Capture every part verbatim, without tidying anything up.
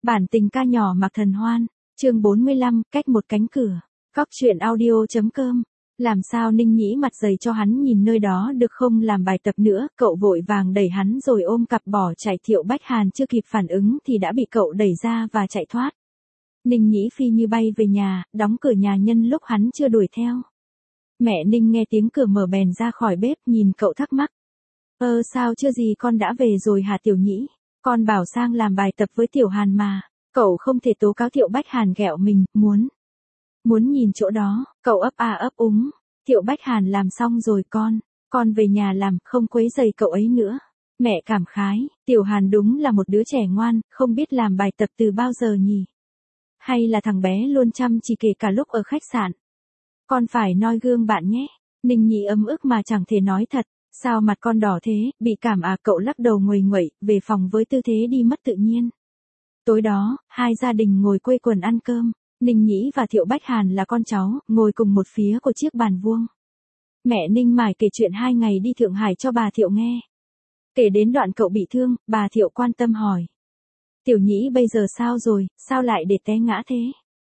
Bản tình ca nhỏ Mạc Thần Hoan, chương bốn mươi lăm, cách một cánh cửa. Góc truyện audio.com. Làm sao Ninh Nhĩ mặt dày cho hắn nhìn nơi đó được không, làm bài tập nữa, cậu vội vàng đẩy hắn rồi ôm cặp bỏ chạy. Thiệu Bách Hàn chưa kịp phản ứng thì đã bị cậu đẩy ra và chạy thoát. Ninh Nhĩ phi như bay về nhà, đóng cửa nhà nhân lúc hắn chưa đuổi theo. Mẹ Ninh nghe tiếng cửa mở bèn ra khỏi bếp nhìn cậu thắc mắc. Ơ sao chưa gì con đã về rồi hả Tiểu Nhĩ? Con bảo sang làm bài tập với Tiểu Hàn mà. Cậu không thể tố cáo Thiệu Bách Hàn ghẹo mình, muốn. Muốn nhìn chỗ đó, cậu ấp à ấp úng. Thiệu Bách Hàn làm xong rồi con, con về nhà làm, không quấy rầy cậu ấy nữa. Mẹ cảm khái, Tiểu Hàn đúng là một đứa trẻ ngoan, không biết làm bài tập từ bao giờ nhỉ? Hay là thằng bé luôn chăm chỉ kể cả lúc ở khách sạn? Con phải noi gương bạn nhé. Ninh Nhĩ ấm ức mà chẳng thể nói thật. Sao mặt con đỏ thế, bị cảm à? Cậu lắc đầu nguầy nguậy, về phòng với tư thế đi mất tự nhiên. Tối đó, hai gia đình ngồi quây quần ăn cơm. Ninh Nhĩ và Thiệu Bách Hàn là con cháu, ngồi cùng một phía của chiếc bàn vuông. Mẹ Ninh mải kể chuyện hai ngày đi Thượng Hải cho bà Thiệu nghe. Kể đến đoạn cậu bị thương, bà Thiệu quan tâm hỏi. Tiểu Nhĩ bây giờ sao rồi, sao lại để té ngã thế?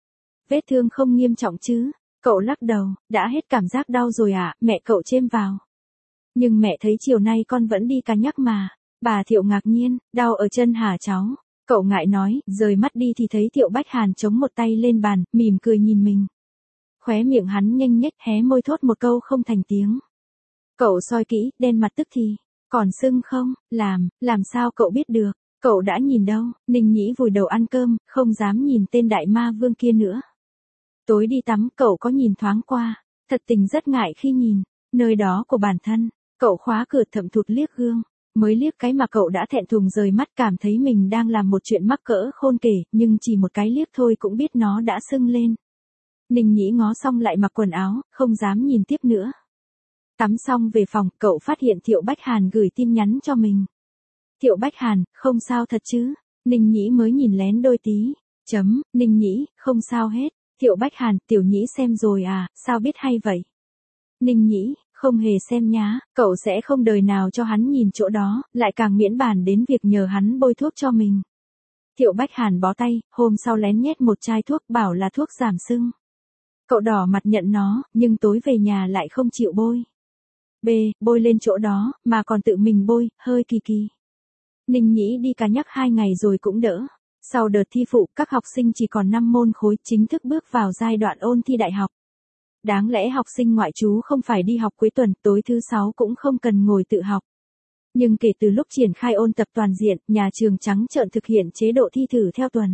Vết thương không nghiêm trọng chứ? Cậu lắc đầu, đã hết cảm giác đau rồi ạ, à? Mẹ cậu chêm vào. Nhưng mẹ thấy chiều nay con vẫn đi cá nhắc mà. Bà Thiệu ngạc nhiên, đau ở chân hả cháu? Cậu ngại nói, rời mắt đi thì thấy Thiệu Bách Hàn chống một tay lên bàn, mỉm cười nhìn mình. Khóe miệng hắn nhanh nhếch, hé môi thốt một câu không thành tiếng. Cậu soi kỹ, đen mặt tức thì. Còn sưng không? Làm, làm sao cậu biết được? Cậu đã nhìn đâu? Ninh Nhĩ vùi đầu ăn cơm, không dám nhìn tên đại ma vương kia nữa. Tối đi tắm, cậu có nhìn thoáng qua. Thật tình rất ngại khi nhìn. Nơi đó của bản thân. Cậu khóa cửa thậm thụt liếc gương. Mới liếc cái mà cậu đã thẹn thùng rời mắt, cảm thấy mình đang làm một chuyện mắc cỡ khôn kể, nhưng chỉ một cái liếc thôi cũng biết nó đã sưng lên. Ninh Nhĩ ngó xong lại mặc quần áo, không dám nhìn tiếp nữa. Tắm xong về phòng, cậu phát hiện Thiệu Bách Hàn gửi tin nhắn cho mình. Thiệu Bách Hàn, không sao thật chứ? Ninh Nhĩ mới nhìn lén đôi tí. Chấm, Ninh Nhĩ, không sao hết. Thiệu Bách Hàn, Tiểu Nhĩ xem rồi à, sao biết hay vậy? Ninh Nhĩ, không hề xem nhá, cậu sẽ không đời nào cho hắn nhìn chỗ đó, lại càng miễn bàn đến việc nhờ hắn bôi thuốc cho mình. Thiệu Bách Hàn bó tay, hôm sau lén nhét một chai thuốc, bảo là thuốc giảm sưng. Cậu đỏ mặt nhận nó, nhưng tối về nhà lại không chịu bôi. B, bôi lên chỗ đó, mà còn tự mình bôi, hơi kỳ kỳ. Ninh Nhĩ đi cá nhắc hai ngày rồi cũng đỡ. Sau đợt thi phụ, các học sinh chỉ còn năm môn khối, chính thức bước vào giai đoạn ôn thi đại học. Đáng lẽ học sinh ngoại trú không phải đi học cuối tuần, tối thứ sáu cũng không cần ngồi tự học. Nhưng kể từ lúc triển khai ôn tập toàn diện, nhà trường trắng trợn thực hiện chế độ thi thử theo tuần.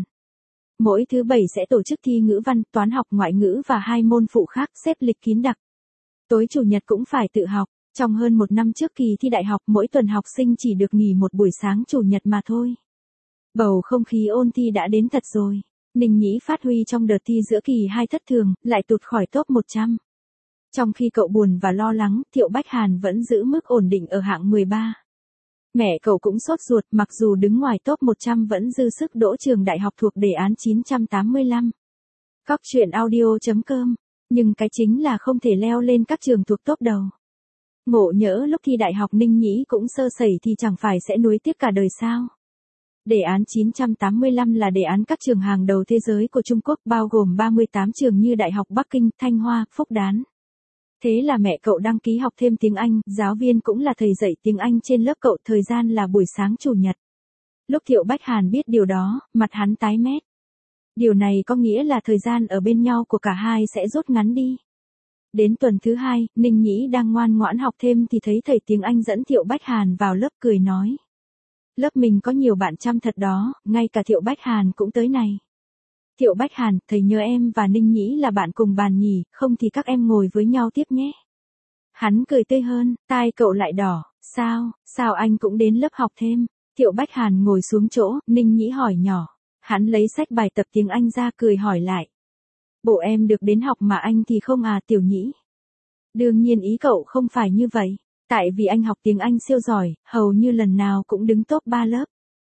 Mỗi thứ bảy sẽ tổ chức thi ngữ văn, toán học, ngoại ngữ và hai môn phụ khác, xếp lịch kín đặc. Tối chủ nhật cũng phải tự học. Trong hơn một năm trước kỳ thi đại học, mỗi tuần học sinh chỉ được nghỉ một buổi sáng chủ nhật mà thôi. Bầu không khí ôn thi đã đến thật rồi. Ninh Nhĩ phát huy trong đợt thi giữa kỳ hai thất thường, lại tụt khỏi top một trăm. Trong khi cậu buồn và lo lắng, Thiệu Bách Hàn vẫn giữ mức ổn định ở hạng mười ba. Mẹ cậu cũng sốt ruột, mặc dù đứng ngoài top một trăm vẫn dư sức đỗ trường đại học thuộc đề án chín trăm tám mươi lăm. Góc truyện audio.com. Nhưng cái chính là không thể leo lên các trường thuộc top đầu. Ngộ nhỡ lúc thi đại học Ninh Nhĩ cũng sơ sẩy thì chẳng phải sẽ nuối tiếc cả đời sao? Đề án chín trăm tám mươi lăm là đề án các trường hàng đầu thế giới của Trung Quốc, bao gồm ba mươi tám trường như Đại học Bắc Kinh, Thanh Hoa, Phúc Đán. Thế là mẹ cậu đăng ký học thêm tiếng Anh, giáo viên cũng là thầy dạy tiếng Anh trên lớp cậu, thời gian là buổi sáng chủ nhật. Lúc Thiệu Bách Hàn biết điều đó, mặt hắn tái mét. Điều này có nghĩa là thời gian ở bên nhau của cả hai sẽ rút ngắn đi. Đến tuần thứ hai, Ninh Nhĩ đang ngoan ngoãn học thêm thì thấy thầy tiếng Anh dẫn Thiệu Bách Hàn vào lớp, cười nói. Lớp mình có nhiều bạn chăm thật đó, ngay cả Thiệu Bách Hàn cũng tới này. Thiệu Bách Hàn, thầy nhớ em và Ninh Nhĩ là bạn cùng bàn nhỉ, không thì các em ngồi với nhau tiếp nhé. Hắn cười tươi hơn, tai cậu lại đỏ, sao, sao anh cũng đến lớp học thêm? Thiệu Bách Hàn ngồi xuống chỗ, Ninh Nhĩ hỏi nhỏ. Hắn lấy sách bài tập tiếng Anh ra, cười hỏi lại. Bộ em được đến học mà anh thì không à Tiểu Nhĩ? Đương nhiên ý cậu không phải như vậy. Tại vì anh học tiếng Anh siêu giỏi, hầu như lần nào cũng đứng top ba lớp.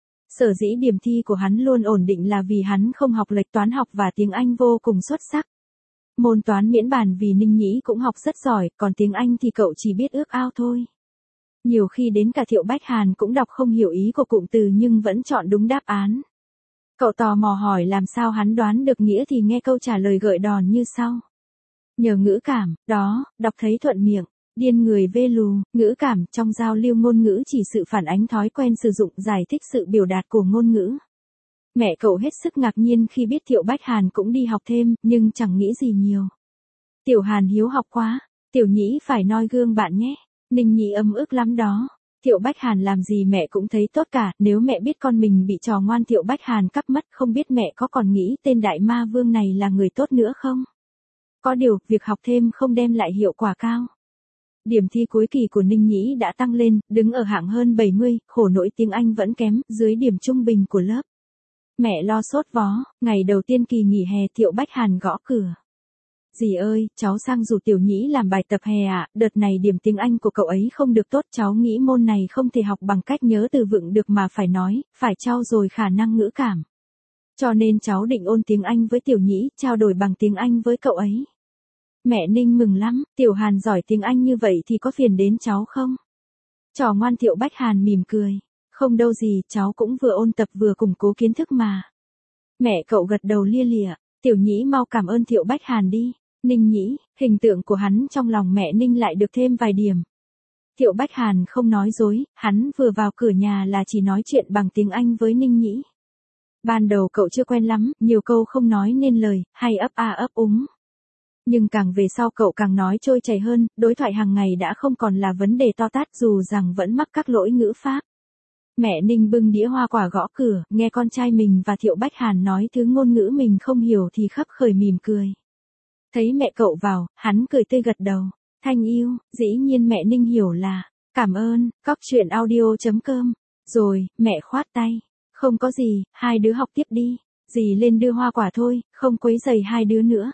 Sở dĩ điểm thi của hắn luôn ổn định là vì hắn không học lệch toán học và tiếng Anh vô cùng xuất sắc. Môn toán miễn bàn vì Ninh Nhĩ cũng học rất giỏi, còn tiếng Anh thì cậu chỉ biết ước ao thôi. Nhiều khi đến cả Thiệu Bách Hàn cũng đọc không hiểu ý của cụm từ nhưng vẫn chọn đúng đáp án. Cậu tò mò hỏi làm sao hắn đoán được nghĩa thì nghe câu trả lời gợi đòn như sau. Nhờ ngữ cảm, đó, đọc thấy thuận miệng. Điên người vê lù, ngữ cảm trong giao lưu ngôn ngữ chỉ sự phản ánh thói quen sử dụng giải thích sự biểu đạt của ngôn ngữ. Mẹ cậu hết sức ngạc nhiên khi biết Thiệu Bách Hàn cũng đi học thêm, nhưng chẳng nghĩ gì nhiều. Tiểu Hàn hiếu học quá, Tiểu Nhĩ phải noi gương bạn nhé. Ninh Nhĩ ấm ức lắm đó. Thiệu Bách Hàn làm gì mẹ cũng thấy tốt cả, nếu mẹ biết con mình bị trò ngoan Thiệu Bách Hàn cắp mất không biết mẹ có còn nghĩ tên đại ma vương này là người tốt nữa không? Có điều, việc học thêm không đem lại hiệu quả cao. Điểm thi cuối kỳ của Ninh Nhĩ đã tăng lên, đứng ở hạng hơn bảy mươi, khổ nỗi tiếng Anh vẫn kém, dưới điểm trung bình của lớp. Mẹ lo sốt vó, ngày đầu tiên kỳ nghỉ hè Thiệu Bách Hàn gõ cửa. Dì ơi, cháu sang rủ Tiểu Nhĩ làm bài tập hè ạ, à, đợt này điểm tiếng Anh của cậu ấy không được tốt, cháu nghĩ môn này không thể học bằng cách nhớ từ vựng được mà phải nói, phải trau dồi khả năng ngữ cảm. Cho nên cháu định ôn tiếng Anh với Tiểu Nhĩ, trao đổi bằng tiếng Anh với cậu ấy. Mẹ Ninh mừng lắm, Tiểu Hàn giỏi tiếng Anh như vậy thì có phiền đến cháu không? Trò ngoan Thiệu Bách Hàn mỉm cười. Không đâu gì, cháu cũng vừa ôn tập vừa củng cố kiến thức mà. Mẹ cậu gật đầu lia lịa, Tiểu Nhĩ mau cảm ơn Thiệu Bách Hàn đi. Ninh Nhĩ, hình tượng của hắn trong lòng mẹ Ninh lại được thêm vài điểm. Thiệu Bách Hàn không nói dối, hắn vừa vào cửa nhà là chỉ nói chuyện bằng tiếng Anh với Ninh Nhĩ. Ban đầu cậu chưa quen lắm, nhiều câu không nói nên lời, hay ấp a ấp úng. Nhưng càng về sau cậu càng nói trôi chảy hơn, đối thoại hàng ngày đã không còn là vấn đề to tát dù rằng vẫn mắc các lỗi ngữ pháp. Mẹ Ninh bưng đĩa hoa quả gõ cửa, nghe con trai mình và Thiệu Bách Hàn nói thứ ngôn ngữ mình không hiểu thì khấp khởi mỉm cười. Thấy mẹ cậu vào, hắn cười tươi gật đầu. Thanh yêu, dĩ nhiên mẹ Ninh hiểu là, cảm ơn, cóc truyện audio chấm com. Rồi, mẹ khoát tay. Không có gì, hai đứa học tiếp đi. Dì lên đưa hoa quả thôi, không quấy rầy hai đứa nữa.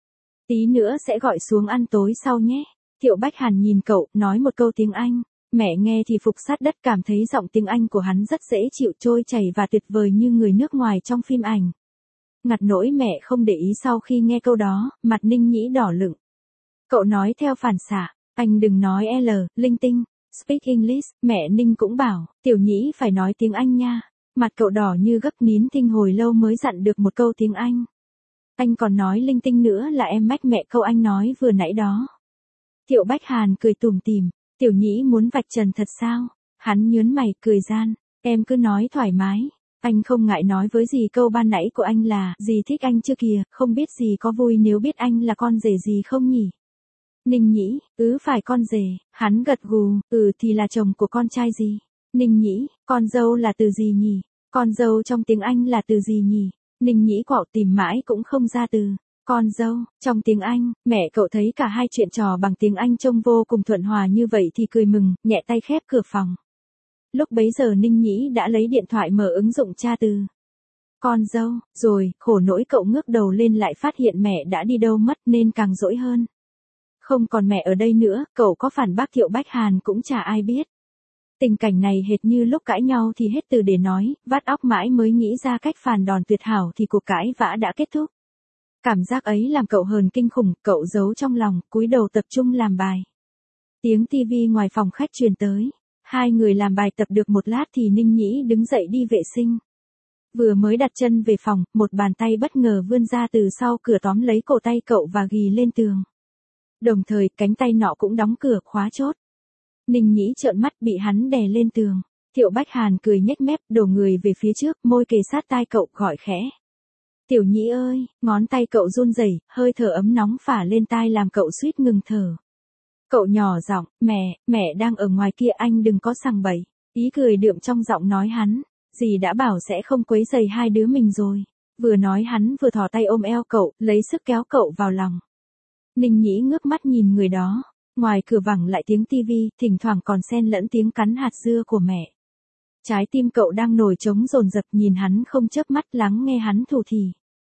Tí nữa sẽ gọi xuống ăn tối sau nhé. Thiệu Bách Hàn nhìn cậu, nói một câu tiếng Anh. Mẹ nghe thì phục sát đất, cảm thấy giọng tiếng Anh của hắn rất dễ chịu, trôi chảy và tuyệt vời như người nước ngoài trong phim ảnh. Ngặt nỗi mẹ không để ý sau khi nghe câu đó, mặt Ninh Nhĩ đỏ lựng. Cậu nói theo phản xạ, anh đừng nói L, linh tinh, speak English, mẹ Ninh cũng bảo, Tiểu Nhĩ phải nói tiếng Anh nha. Mặt cậu đỏ như gấp, nín thinh hồi lâu mới dặn được một câu tiếng Anh. Anh còn nói linh tinh nữa là em mách mẹ câu anh nói vừa nãy đó. Thiệu Bách Hàn cười tủm tỉm, Tiểu Nhĩ muốn vạch trần thật sao? Hắn nhớn mày cười gian, em cứ nói thoải mái. Anh không ngại nói với dì câu ban nãy của anh là, dì thích anh chưa kìa, không biết dì có vui nếu biết anh là con rể dì không nhỉ? Ninh Nhĩ, ứ phải con rể, hắn gật gù, ừ thì là chồng của con trai dì. Ninh Nhĩ, con dâu là từ gì nhỉ? Con dâu trong tiếng Anh là từ gì nhỉ? Ninh Nhĩ quạo tìm mãi cũng không ra từ. Con dâu, trong tiếng Anh, mẹ cậu thấy cả hai chuyện trò bằng tiếng Anh trông vô cùng thuận hòa như vậy thì cười mừng, nhẹ tay khép cửa phòng. Lúc bấy giờ Ninh Nhĩ đã lấy điện thoại mở ứng dụng tra từ. Con dâu, rồi, khổ nỗi cậu ngước đầu lên lại phát hiện mẹ đã đi đâu mất nên càng dỗi hơn. Không còn mẹ ở đây nữa, cậu có phản bác Thiệu Bách Hàn cũng chả ai biết. Tình cảnh này hệt như lúc cãi nhau thì hết từ để nói, vắt óc mãi mới nghĩ ra cách phản đòn tuyệt hảo thì cuộc cãi vã đã kết thúc. Cảm giác ấy làm cậu hờn kinh khủng, cậu giấu trong lòng, cúi đầu tập trung làm bài. Tiếng tivi ngoài phòng khách truyền tới. Hai người làm bài tập được một lát thì Ninh Nhĩ đứng dậy đi vệ sinh. Vừa mới đặt chân về phòng, một bàn tay bất ngờ vươn ra từ sau cửa tóm lấy cổ tay cậu và ghì lên tường. Đồng thời, cánh tay nọ cũng đóng cửa khóa chốt. Ninh Nhĩ trợn mắt bị hắn đè lên tường. Thiệu Bách Hàn cười nhếch mép, đổ người về phía trước, môi kề sát tai cậu, gọi khẽ. Tiểu Nhĩ ơi, ngón tay cậu run rẩy, hơi thở ấm nóng phả lên tai làm cậu suýt ngừng thở. Cậu nhỏ giọng, mẹ, mẹ đang ở ngoài kia, anh đừng có sằng bậy. Ý cười đượm trong giọng nói hắn, dì đã bảo sẽ không quấy rầy hai đứa mình rồi. Vừa nói hắn vừa thò tay ôm eo cậu, lấy sức kéo cậu vào lòng. Ninh Nhĩ ngước mắt nhìn người đó, ngoài cửa vẳng lại tiếng tivi, thỉnh thoảng còn xen lẫn tiếng cắn hạt dưa của mẹ. Trái tim cậu đang nổi trống dồn dập, nhìn hắn không chớp mắt, lắng nghe hắn thủ thỉ.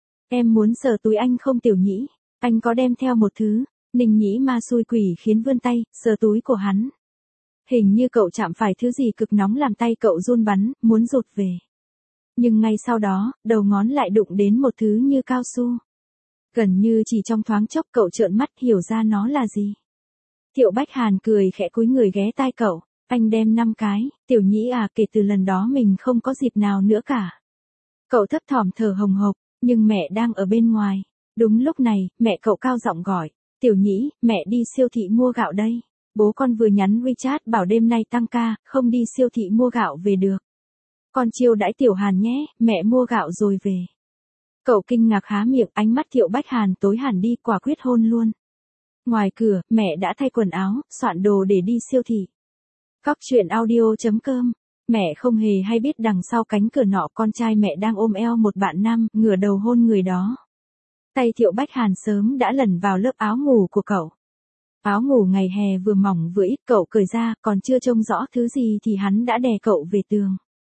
Em muốn sờ túi anh không Tiểu Nhĩ? Anh có đem theo một thứ. Ninh Nhĩ ma xui quỷ khiến vươn tay, sờ túi của hắn. Hình như cậu chạm phải thứ gì cực nóng làm tay cậu run bắn, muốn rụt về. Nhưng ngay sau đó, đầu ngón lại đụng đến một thứ như cao su. Gần như chỉ trong thoáng chốc cậu trợn mắt hiểu ra nó là gì. Thiệu Bách Hàn cười khẽ cúi người ghé tai cậu. Anh đem năm cái, Tiểu Nhĩ à, kể từ lần đó mình không có dịp nào nữa cả. Cậu thấp thỏm thở hồng hộc, nhưng mẹ đang ở bên ngoài. Đúng lúc này, mẹ cậu cao giọng gọi, Tiểu Nhĩ, mẹ đi siêu thị mua gạo đây. Bố con vừa nhắn WeChat bảo đêm nay tăng ca, không đi siêu thị mua gạo về được. Con chiêu đãi Tiểu Hàn nhé, mẹ mua gạo rồi về. Cậu kinh ngạc há miệng, ánh mắt Thiệu Bách Hàn tối hẳn đi, quả quyết hôn luôn. Ngoài cửa, mẹ đã thay quần áo, soạn đồ để đi siêu thị. Cóc truyện audio chấm com. Mẹ không hề hay biết đằng sau cánh cửa nọ con trai mẹ đang ôm eo một bạn nam, ngửa đầu hôn người đó. Tay Thiệu Bách Hàn sớm đã lẩn vào lớp áo ngủ của cậu. Áo ngủ ngày hè vừa mỏng vừa ít, cậu cởi ra, còn chưa trông rõ thứ gì thì hắn đã đè cậu về tường.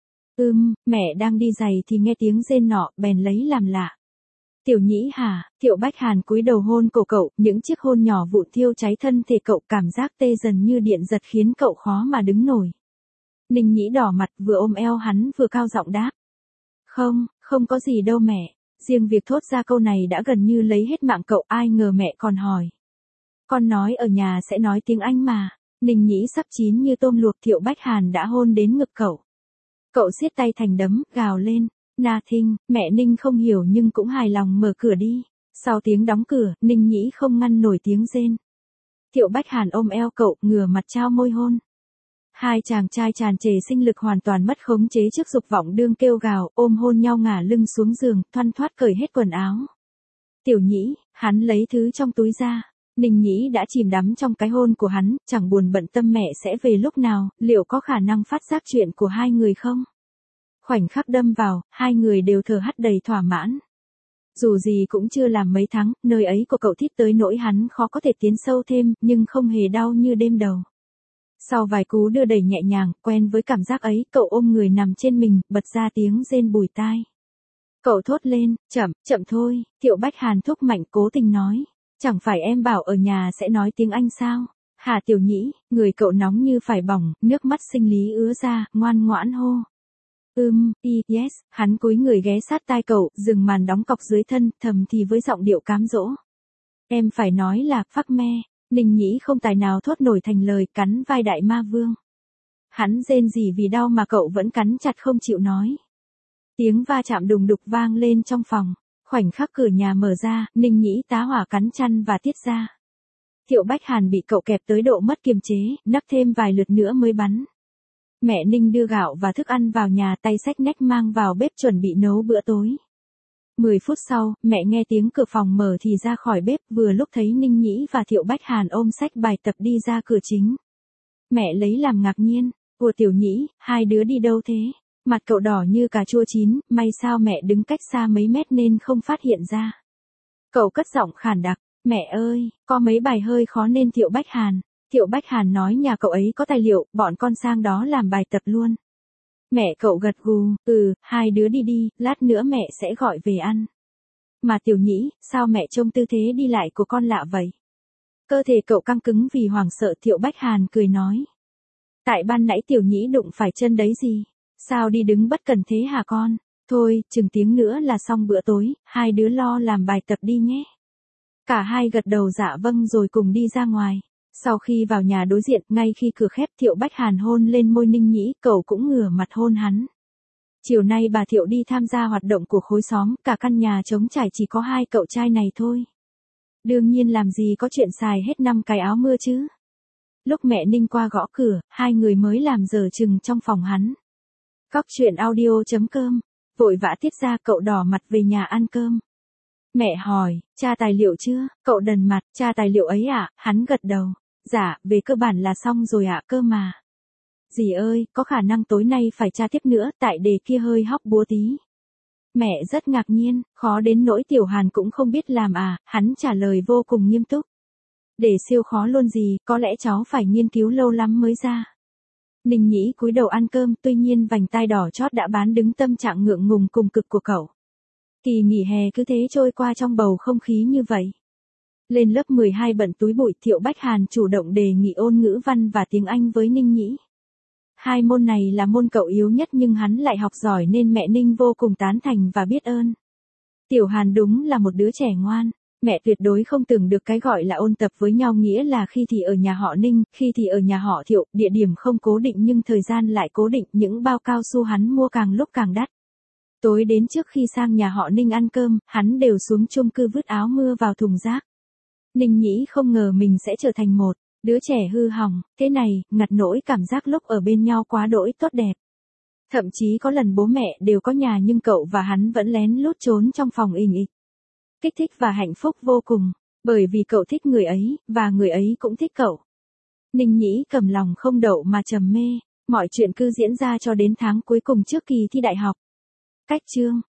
Ưm, mẹ đang đi giày thì nghe tiếng rên nọ, bèn lấy làm lạ. Tiểu Nhĩ hả? Thiệu Bách Hàn cúi đầu hôn cổ cậu, những chiếc hôn nhỏ vụn thiêu cháy thân thể cậu, cảm giác tê dần như điện giật khiến cậu khó mà đứng nổi. Ninh Nhĩ đỏ mặt vừa ôm eo hắn vừa cao giọng đáp. Không, không có gì đâu mẹ. Riêng việc thốt ra câu này đã gần như lấy hết mạng cậu, ai ngờ mẹ còn hỏi. Con nói ở nhà sẽ nói tiếng Anh mà. Ninh Nhĩ sắp chín như tôm luộc, Thiệu Bách Hàn đã hôn đến ngực cậu. Cậu siết tay thành đấm, gào lên. Nothing, mẹ Ninh không hiểu nhưng cũng hài lòng mở cửa đi. Sau tiếng đóng cửa, Ninh Nhĩ không ngăn nổi tiếng rên. Thiệu Bách Hàn ôm eo cậu, ngửa mặt trao môi hôn. Hai chàng trai tràn trề sinh lực hoàn toàn mất khống chế trước dục vọng đương kêu gào, ôm hôn nhau ngả lưng xuống giường, thoăn thoắt cởi hết quần áo. Tiểu Nhĩ, hắn lấy thứ trong túi ra. Ninh Nhĩ đã chìm đắm trong cái hôn của hắn, chẳng buồn bận tâm mẹ sẽ về lúc nào, liệu có khả năng phát giác chuyện của hai người không? Khoảnh khắc đâm vào, hai người đều thở hắt đầy thỏa mãn. Dù gì cũng chưa làm mấy tháng, nơi ấy của cậu thít tới nỗi hắn khó có thể tiến sâu thêm, nhưng không hề đau như đêm đầu. Sau vài cú đưa đẩy nhẹ nhàng, quen với cảm giác ấy, cậu ôm người nằm trên mình, bật ra tiếng rên bùi tai. Cậu thốt lên, chậm, chậm thôi, Thiệu Bách Hàn thúc mạnh cố tình nói. Chẳng phải em bảo ở nhà sẽ nói tiếng Anh sao? Hả Tiểu Nhĩ, người cậu nóng như phải bỏng, nước mắt sinh lý ứa ra, ngoan ngoãn hô. Ừm, y, yes, hắn cúi người ghé sát tai cậu, dừng màn đóng cọc dưới thân, thầm thì với giọng điệu cám dỗ. Em phải nói là, phắc me. Ninh Nhĩ không tài nào thốt nổi thành lời, cắn vai đại ma vương. Hắn rên rỉ vì đau mà cậu vẫn cắn chặt không chịu nói. Tiếng va chạm đùng đục vang lên trong phòng. Khoảnh khắc cửa nhà mở ra, Ninh Nhĩ tá hỏa cắn chăn và tiết ra. Thiệu Bách Hàn bị cậu kẹp tới độ mất kiềm chế, nấc thêm vài lượt nữa mới bắn. Mẹ Ninh đưa gạo và thức ăn vào nhà, tay xách nách mang vào bếp chuẩn bị nấu bữa tối. Mười phút sau, mẹ nghe tiếng cửa phòng mở thì ra khỏi bếp, vừa lúc thấy Ninh Nhĩ và Thiệu Bách Hàn ôm sách bài tập đi ra cửa chính. Mẹ lấy làm ngạc nhiên, ủa Tiểu Nhĩ, hai đứa đi đâu thế? Mặt cậu đỏ như cà chua chín, may sao mẹ đứng cách xa mấy mét nên không phát hiện ra. Cậu cất giọng khàn đặc, mẹ ơi, có mấy bài hơi khó nên Thiệu Bách Hàn. Thiệu Bách Hàn nói nhà cậu ấy có tài liệu, bọn con sang đó làm bài tập luôn. Mẹ cậu gật gù, ừ, hai đứa đi đi, lát nữa mẹ sẽ gọi về ăn. Mà Tiểu Nhĩ, sao mẹ trông tư thế đi lại của con lạ vậy? Cơ thể cậu căng cứng vì hoảng sợ, Thiệu Bách Hàn cười nói. Tại ban nãy Tiểu Nhĩ đụng phải chân đấy gì? Sao đi đứng bất cần thế hả con? Thôi, chừng tiếng nữa là xong bữa tối, hai đứa lo làm bài tập đi nhé. Cả hai gật đầu dạ vâng rồi cùng đi ra ngoài. Sau khi vào nhà đối diện, ngay khi cửa khép, Thiệu Bách Hàn hôn lên môi Ninh Nhĩ, cậu cũng ngửa mặt hôn hắn. Chiều nay bà Thiệu đi tham gia hoạt động của khối xóm, cả căn nhà trống trải chỉ có hai cậu trai này thôi. Đương nhiên làm gì có chuyện xài hết năm cái áo mưa chứ. Lúc mẹ Ninh qua gõ cửa, hai người mới làm dở chừng trong phòng hắn. Cóc truyện audio chấm com, vội vã tiết ra, cậu đỏ mặt về nhà ăn cơm. Mẹ hỏi, tra tài liệu chưa? Cậu đần mặt, tra tài liệu ấy ạ, à? Hắn gật đầu. Dạ, về cơ bản là xong rồi ạ, à, cơ mà. Dì ơi, có khả năng tối nay phải tra tiếp nữa, tại đề kia hơi hóc búa tí. Mẹ rất ngạc nhiên, khó đến nỗi Tiểu Hàn cũng không biết làm à, hắn trả lời vô cùng nghiêm túc. Để siêu khó luôn gì, có lẽ cháu phải nghiên cứu lâu lắm mới ra. Ninh Nhĩ cúi đầu ăn cơm, tuy nhiên vành tai đỏ chót đã bán đứng tâm trạng ngượng ngùng cùng cực của cậu. Kỳ nghỉ hè cứ thế trôi qua trong bầu không khí như vậy. Lên lớp mười hai bận túi bụi, Thiệu Bách Hàn chủ động đề nghị ôn ngữ văn và tiếng Anh với Ninh Nhĩ. Hai môn này là môn cậu yếu nhất nhưng hắn lại học giỏi nên mẹ Ninh vô cùng tán thành và biết ơn. Tiểu Hàn đúng là một đứa trẻ ngoan. Mẹ tuyệt đối không tưởng được cái gọi là ôn tập với nhau nghĩa là khi thì ở nhà họ Ninh, khi thì ở nhà họ Thiệu, địa điểm không cố định nhưng thời gian lại cố định, những bao cao su hắn mua càng lúc càng đắt. Tối đến trước khi sang nhà họ Ninh ăn cơm, hắn đều xuống chung cư vứt áo mưa vào thùng rác. Ninh Nhĩ không ngờ mình sẽ trở thành một đứa trẻ hư hỏng, thế này, ngặt nỗi cảm giác lúc ở bên nhau quá đỗi tốt đẹp. Thậm chí có lần bố mẹ đều có nhà nhưng cậu và hắn vẫn lén lút trốn trong phòng ình ịch. Kích thích và hạnh phúc vô cùng, bởi vì cậu thích người ấy, và người ấy cũng thích cậu. Ninh Nhĩ cầm lòng không đậu mà trầm mê, mọi chuyện cứ diễn ra cho đến tháng cuối cùng trước kỳ thi đại học. Cách chương